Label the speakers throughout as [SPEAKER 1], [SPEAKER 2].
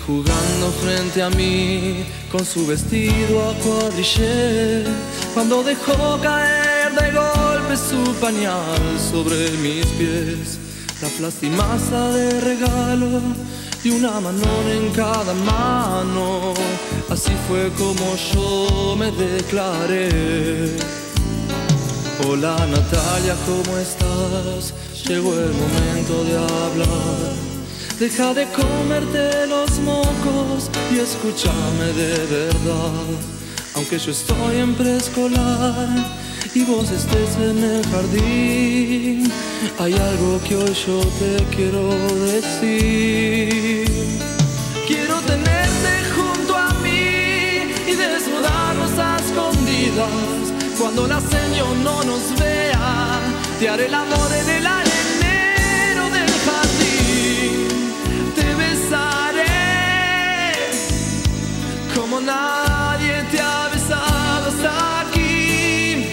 [SPEAKER 1] jugando frente a mí con su vestido a cuadrillé, cuando dejó caer de golpe su pañal sobre mis pies, la plastimaza de regalo y una manón en cada mano. Así fue como yo me declaré. Hola Natalia, ¿cómo estás? Llegó el momento de hablar. Deja de comerte los mocos y escúchame de verdad. Aunque yo estoy en preescolar y vos estés en el jardín, hay algo que hoy yo te quiero decir. Quiero tenerte junto a mí y desnudarnos a escondidas. Cuando la señor no nos vea, te haré el amor en el arenero del jardín. Te besaré como nadie te ha besado hasta aquí.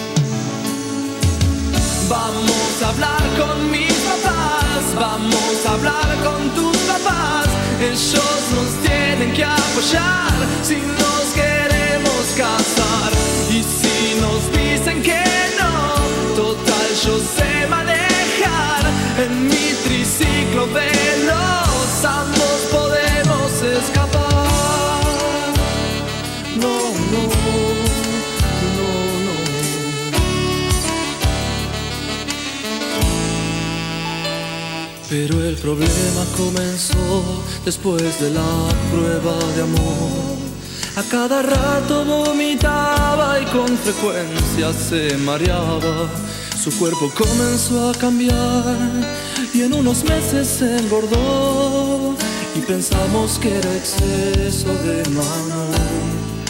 [SPEAKER 1] Vamos a hablar con mis papás, vamos a hablar con tus papás. Ellos nos tienen que apoyar si nos queremos casar. Y si nos dicen que no, total yo sé manejar. En mi triciclo veloz ambos podemos escapar. No, no, no, no. Pero el problema comenzó después de la prueba de amor. A cada rato vomitaba y con frecuencia se mareaba. Su cuerpo comenzó a cambiar y en unos meses se engordó. Y pensamos que era exceso de amor.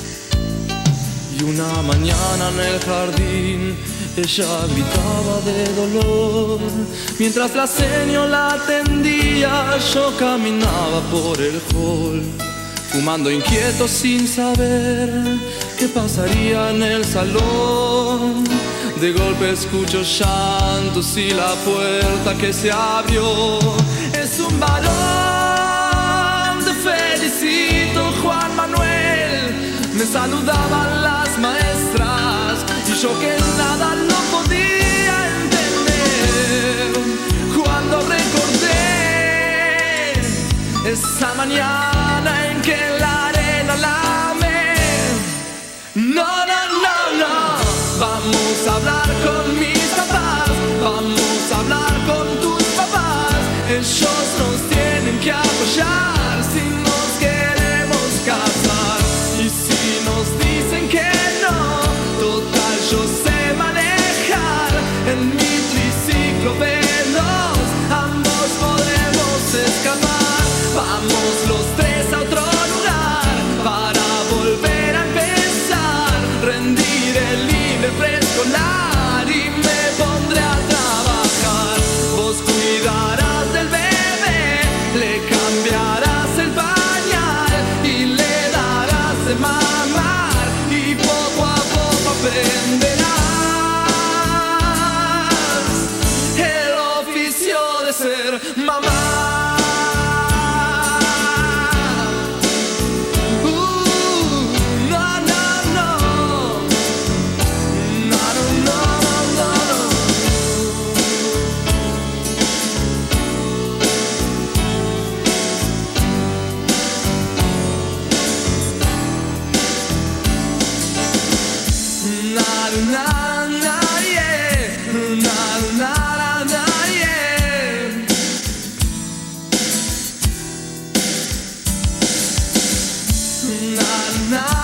[SPEAKER 1] Y una mañana en el jardín ella gritaba de dolor. Mientras la señora la atendía, yo caminaba por el hall, fumando inquieto sin saber qué pasaría en el salón. De golpe escucho llantos y la puerta que se abrió. Es un varón, te felicito Juan Manuel. Me saludaban las maestras y yo que nada lo podía entender. Cuando recordé esa mañana en que la arena la amé. No, no, no, no. Vamos a hablar con mis papás, vamos a hablar con tus papás. Ellos nos tienen que apoyar si nos queremos casar. Y si nos dicen que no, total yo sé manejar. En mi triciclo veloz ambos podemos escapar. Vamos los tres a otro lugar para volver a empezar. Rendir el libre preescolar y me pondré a trabajar. Vos cuidarás del bebé, le cambiarás el pañal y le darás de mamar. Y poco a poco aprenderás el oficio de ser mamá.
[SPEAKER 2] Na